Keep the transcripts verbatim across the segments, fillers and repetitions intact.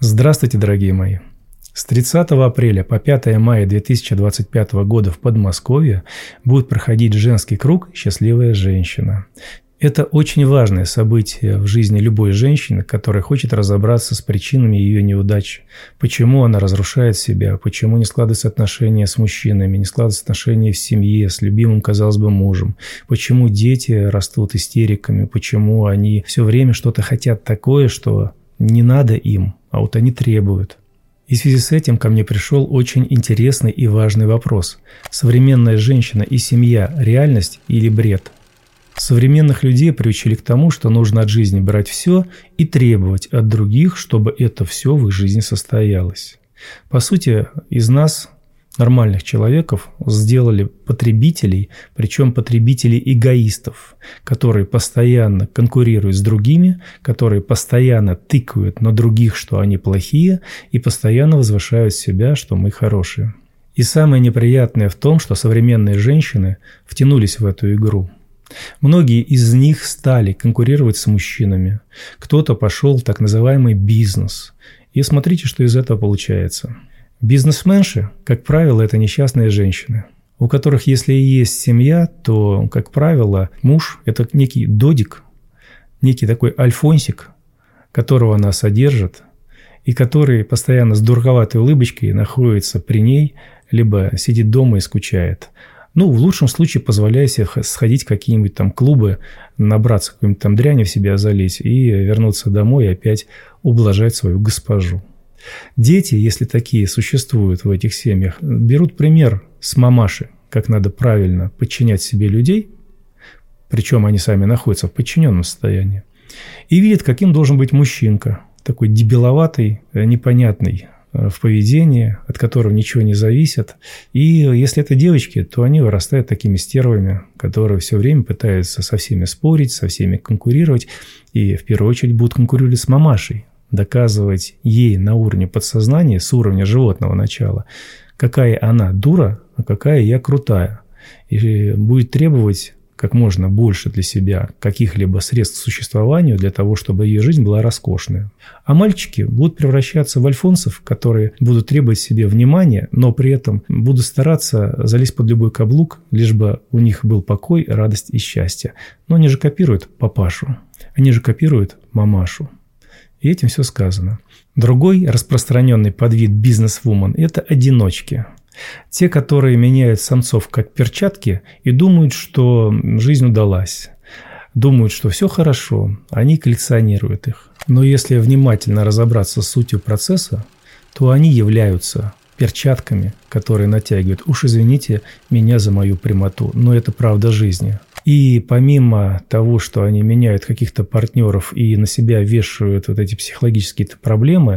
Здравствуйте, дорогие мои! С тридцатого апреля по пятое мая две тысячи двадцать пятого года в Подмосковье будет проходить женский круг «Счастливая женщина». Это очень важное событие в жизни любой женщины, которая хочет разобраться с причинами ее неудач. Почему она разрушает себя, почему не складываются отношения с мужчинами, не складываются отношения в семье, с любимым, казалось бы, мужем. Почему дети растут истериками, почему они все время что-то хотят такое, что не надо им, а вот они требуют. И в связи с этим ко мне пришел очень интересный и важный вопрос. Современная женщина и семья – реальность или бред? Современных людей приучили к тому, что нужно от жизни брать все и требовать от других, чтобы это все в их жизни состоялось. По сути, из нас, нормальных человеков, сделали потребителей, причем потребителей-эгоистов, которые постоянно конкурируют с другими, которые постоянно тыкают на других, что они плохие, и постоянно возвышают себя, что мы хорошие. И самое неприятное в том, что современные женщины втянулись в эту игру. Многие из них стали конкурировать с мужчинами. Кто-то пошел в так называемый бизнес. И смотрите, что из этого получается. Бизнесменши, как правило, это несчастные женщины, у которых, если и есть семья, то, как правило, муж – это некий додик, некий такой альфонсик, которого она содержит, и который постоянно с дурковатой улыбочкой находится при ней, либо сидит дома и скучает. Ну, в лучшем случае позволяя себе сходить в какие-нибудь там клубы, набраться какой-нибудь там дряни в себя залить и вернуться домой и опять ублажать свою госпожу. Дети, если такие существуют в этих семьях, берут пример с мамаши, как надо правильно подчинять себе людей, причем они сами находятся в подчиненном состоянии, и видят, каким должен быть мужчинка, такой дебиловатый, непонятный в поведении, от которого ничего не зависит. И если это девочки, то они вырастают такими стервами, которые все время пытаются со всеми спорить, со всеми конкурировать, и в первую очередь будут конкурировать с мамашей, доказывать ей на уровне подсознания, с уровня животного начала, какая она дура, а какая я крутая. И будет требовать как можно больше для себя каких-либо средств к существованию для того, чтобы ее жизнь была роскошной. А мальчики будут превращаться в альфонсов, которые будут требовать себе внимания, но при этом будут стараться залезть под любой каблук, лишь бы у них был покой, радость и счастье. Но они же копируют папашу, они же копируют мамашу. И этим все сказано. Другой распространенный подвид бизнес-вумен – это одиночки. Те, которые меняют самцов как перчатки и думают, что жизнь удалась. Думают, что все хорошо, они коллекционируют их. Но если внимательно разобраться с сутью процесса, то они являются перчатками, которые натягивают. Уж извините меня за мою прямоту, но это правда жизни. И помимо того, что они меняют каких-то партнеров и на себя вешают вот эти психологические проблемы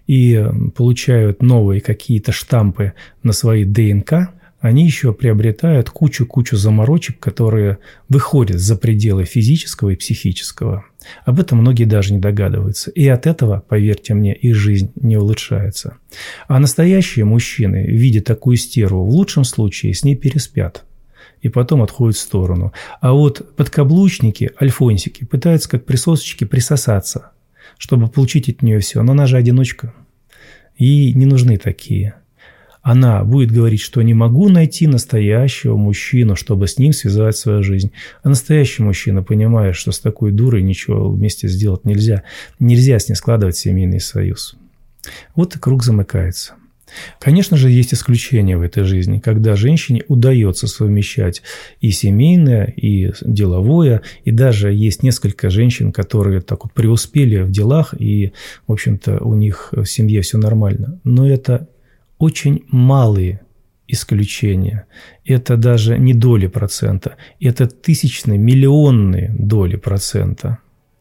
и получают новые какие-то штампы на свои ДНК, они еще приобретают кучу-кучу заморочек, которые выходят за пределы физического и психического. Об этом многие даже не догадываются. И от этого, поверьте мне, их жизнь не улучшается. А настоящие мужчины, видя такую стерву, в лучшем случае с ней переспят и потом отходят в сторону. А вот подкаблучники, альфонсики, пытаются как присосочки присосаться, чтобы получить от нее все. Но она же одиночка. Ей не нужны такие. Она будет говорить, что не могу найти настоящего мужчину, чтобы с ним связать свою жизнь. А настоящий мужчина, понимая, что с такой дурой ничего вместе сделать нельзя, нельзя с ней складывать семейный союз. Вот и круг замыкается. Конечно же, есть исключения в этой жизни, когда женщине удается совмещать и семейное, и деловое, и даже есть несколько женщин, которые так вот преуспели в делах, и, в общем-то, у них в семье все нормально. Но это очень малые исключения. Это даже не доли процента, это тысячные, миллионные доли процента.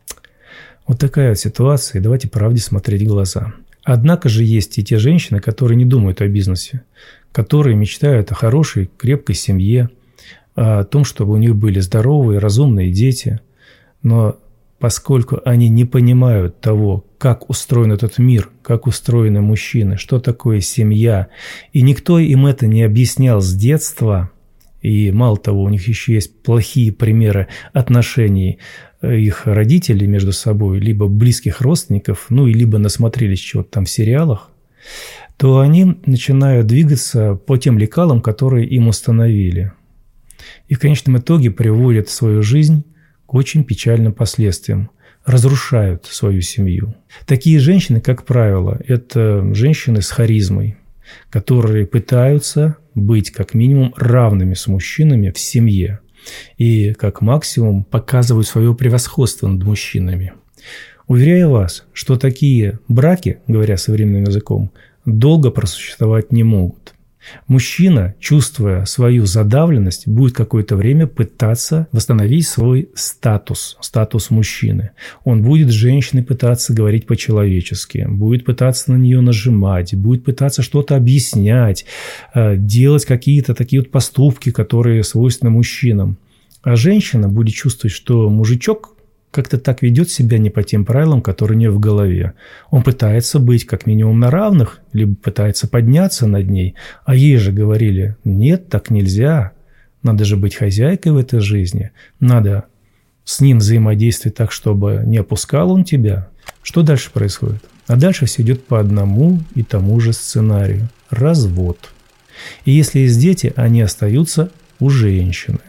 Вот такая вот ситуация, и давайте правде смотреть в глаза. Однако же есть и те женщины, которые не думают о бизнесе, которые мечтают о хорошей, крепкой семье, о том, чтобы у них были здоровые, разумные дети. Но поскольку они не понимают того, как устроен этот мир, как устроены мужчины, что такое семья, и никто им это не объяснял с детства, и мало того, у них еще есть плохие примеры отношений их родителей между собой, либо близких родственников, ну и либо насмотрелись чего-то там в сериалах, то они начинают двигаться по тем лекалам, которые им установили. И в конечном итоге приводят свою жизнь к очень печальным последствиям, разрушают свою семью. Такие женщины, как правило, это женщины с харизмой, которые пытаются быть как минимум равными с мужчинами в семье и как максимум показывают свое превосходство над мужчинами. Уверяю вас, что такие браки, говоря современным языком, долго просуществовать не могут. Мужчина, чувствуя свою задавленность, будет какое-то время пытаться восстановить свой статус, статус мужчины. Он будет с женщиной пытаться говорить по-человечески, будет пытаться на нее нажимать, будет пытаться что-то объяснять, делать какие-то такие вот поступки, которые свойственны мужчинам. А женщина будет чувствовать, что мужичок как-то так ведет себя не по тем правилам, которые у нее в голове. Он пытается быть как минимум на равных, либо пытается подняться над ней. А ей же говорили: нет, так нельзя. Надо же быть хозяйкой в этой жизни. Надо с ним взаимодействовать так, чтобы не опускал он тебя. Что дальше происходит? А дальше все идет по одному и тому же сценарию. Развод. И если есть дети, они остаются у женщины.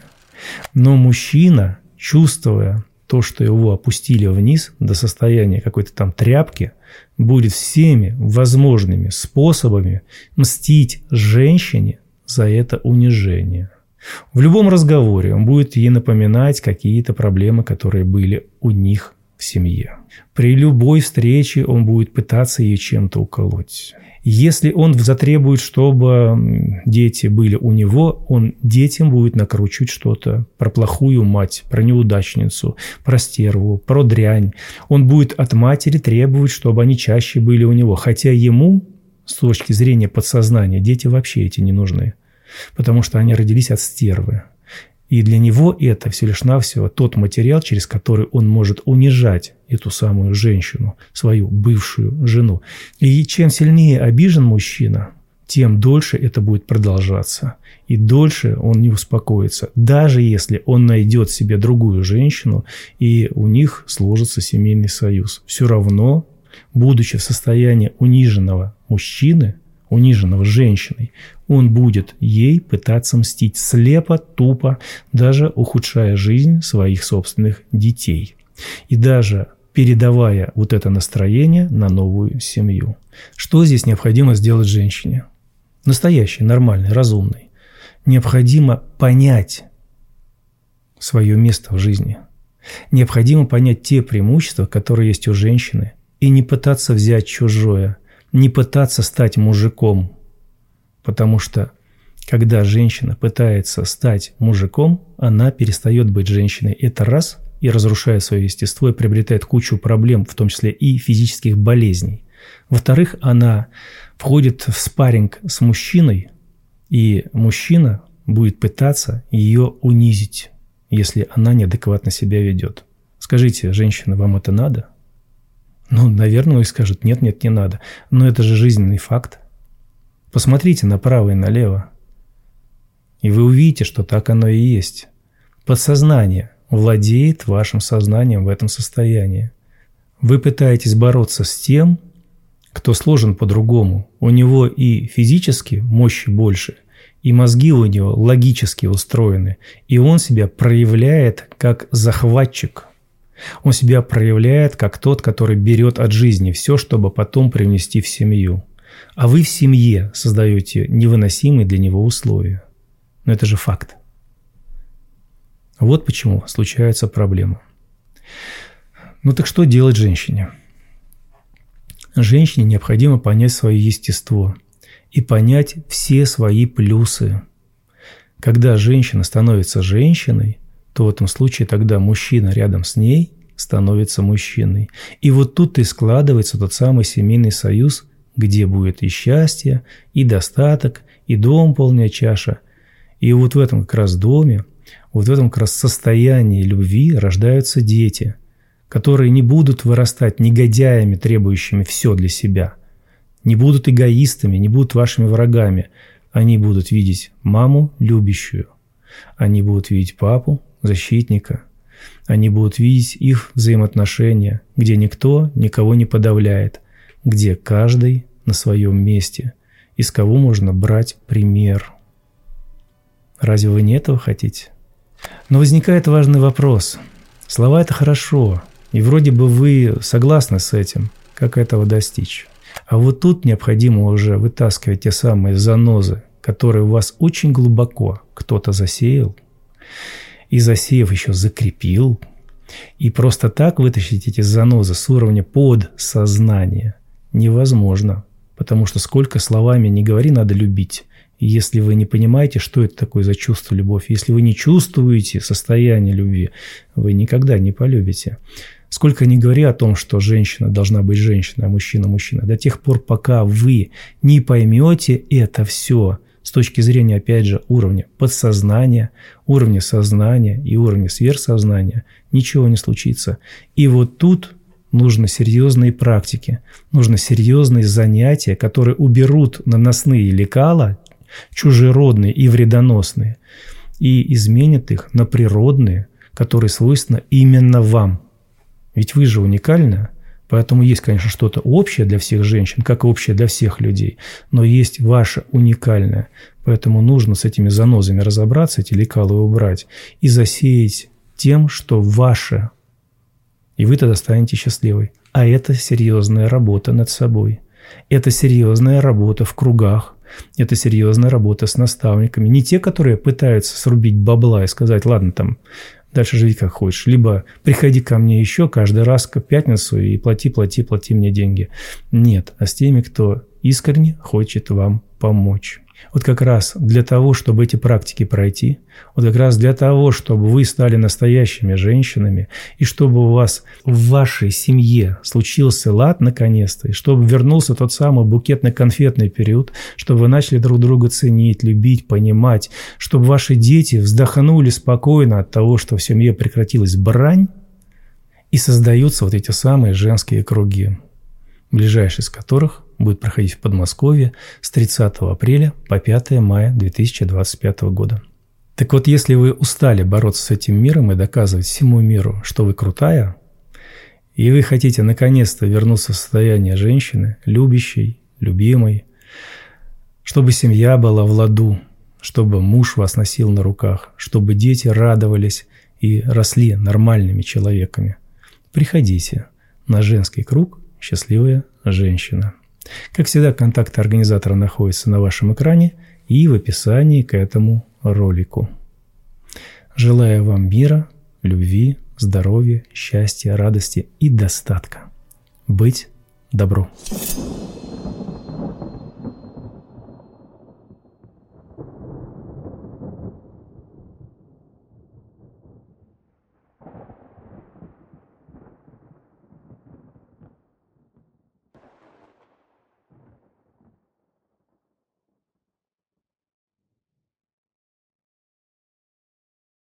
Но мужчина, чувствуя то, что его опустили вниз до состояния какой-то там тряпки, будет всеми возможными способами мстить женщине за это унижение. В любом разговоре он будет ей напоминать какие-то проблемы, которые были у них в семье. При любой встрече он будет пытаться ей чем-то уколоть. Если он затребует, чтобы дети были у него, он детям будет накручивать что-то про плохую мать, про неудачницу, про стерву, про дрянь. Он будет от матери требовать, чтобы они чаще были у него. Хотя ему, с точки зрения подсознания, дети вообще эти не нужны, потому что они родились от стервы. И для него это всего лишь навсего тот материал, через который он может унижать эту самую женщину, свою бывшую жену. И чем сильнее обижен мужчина, тем дольше это будет продолжаться. И дольше он не успокоится, даже если он найдет себе другую женщину, и у них сложится семейный союз. Все равно, будучи в состоянии униженного мужчины, униженного женщиной, он будет ей пытаться мстить слепо, тупо, даже ухудшая жизнь своих собственных детей. И даже передавая вот это настроение на новую семью. Что здесь необходимо сделать женщине? Настоящей, нормальной, разумной. Необходимо понять свое место в жизни. Необходимо понять те преимущества, которые есть у женщины, и не пытаться взять чужое, не пытаться стать мужиком, потому что когда женщина пытается стать мужиком, она перестает быть женщиной. Это раз, и разрушает свое естество, и приобретает кучу проблем, в том числе и физических болезней. Во-вторых, она входит в спарринг с мужчиной, и мужчина будет пытаться ее унизить, если она неадекватно себя ведет. Скажите, женщина, вам это надо? Ну, наверное, вы скажут: нет, нет, не надо. Но это же жизненный факт. Посмотрите направо и налево, и вы увидите, что так оно и есть. Подсознание владеет вашим сознанием в этом состоянии. Вы пытаетесь бороться с тем, кто сложен по-другому. У него и физически мощи больше, и мозги у него логически устроены, и он себя проявляет как захватчик. Он себя проявляет как тот, который берет от жизни все, чтобы потом привнести в семью. А вы в семье создаете невыносимые для него условия. Но это же факт. Вот почему случаются проблемы. Ну так что делать женщине? Женщине необходимо понять свое естество и понять все свои плюсы. Когда женщина становится женщиной, то в этом случае тогда мужчина рядом с ней становится мужчиной. И вот тут и складывается тот самый семейный союз, где будет и счастье, и достаток, и дом полная чаша. И вот в этом как раз доме, вот в этом как раз состоянии любви рождаются дети, которые не будут вырастать негодяями, требующими все для себя, не будут эгоистами, не будут вашими врагами. Они будут видеть маму любящую, Они будут видеть папу, защитника. Они будут видеть их взаимоотношения, где никто никого не подавляет, где каждый на своем месте, из кого можно брать пример. Разве вы не этого хотите? Но возникает важный вопрос. Слова – это хорошо, и вроде бы вы согласны с этим, как этого достичь. А вот тут необходимо уже вытаскивать те самые занозы, которые у вас очень глубоко кто-то засеял, и засеяв еще закрепил, и просто так вытащить эти занозы с уровня подсознания невозможно, потому что сколько словами не говори, надо любить. И если вы не понимаете, что это такое за чувство любовь, если вы не чувствуете состояние любви, вы никогда не полюбите. Сколько ни говори о том, что женщина должна быть женщиной, а мужчина – мужчина, до тех пор, пока вы не поймете это все с точки зрения, опять же, уровня подсознания, уровня сознания и уровня сверхсознания, ничего не случится. И вот тут нужны серьезные практики, нужны серьезные занятия, которые уберут наносные лекала, чужеродные и вредоносные, и изменят их на природные, которые свойственны именно вам. Ведь вы же уникальны, поэтому есть, конечно, что-то общее для всех женщин, как и общее для всех людей, но есть ваше уникальное. Поэтому нужно с этими занозами разобраться, эти лекалы убрать и засеять тем, что ваше. И вы тогда станете счастливой. А это серьезная работа над собой. Это серьезная работа в кругах. Это серьезная работа с наставниками. Не те, которые пытаются срубить бабла и сказать, ладно, там, дальше живи как хочешь. Либо приходи ко мне еще каждый раз в пятницу и плати, плати, плати мне деньги. Нет, а с теми, кто искренне хочет вам помочь. Вот как раз для того, чтобы эти практики пройти, вот как раз для того, чтобы вы стали настоящими женщинами, и чтобы у вас в вашей семье случился лад наконец-то, и чтобы вернулся тот самый букетно-конфетный период, чтобы вы начали друг друга ценить, любить, понимать, чтобы ваши дети вздохнули спокойно от того, что в семье прекратилась брань, и создаются вот эти самые женские круги, ближайший из которых будет проходить в Подмосковье с тридцатого апреля по пятое мая две тысячи двадцать пятого года. Так вот, если вы устали бороться с этим миром и доказывать всему миру, что вы крутая, и вы хотите наконец-то вернуться в состояние женщины, любящей, любимой, чтобы семья была в ладу, чтобы муж вас носил на руках, чтобы дети радовались и росли нормальными человеками, приходите на женский круг «Счастливая женщина». Как всегда, контакты организатора находятся на вашем экране и в описании к этому ролику. Желаю вам мира, любви, здоровья, счастья, радости и достатка. Быть добру.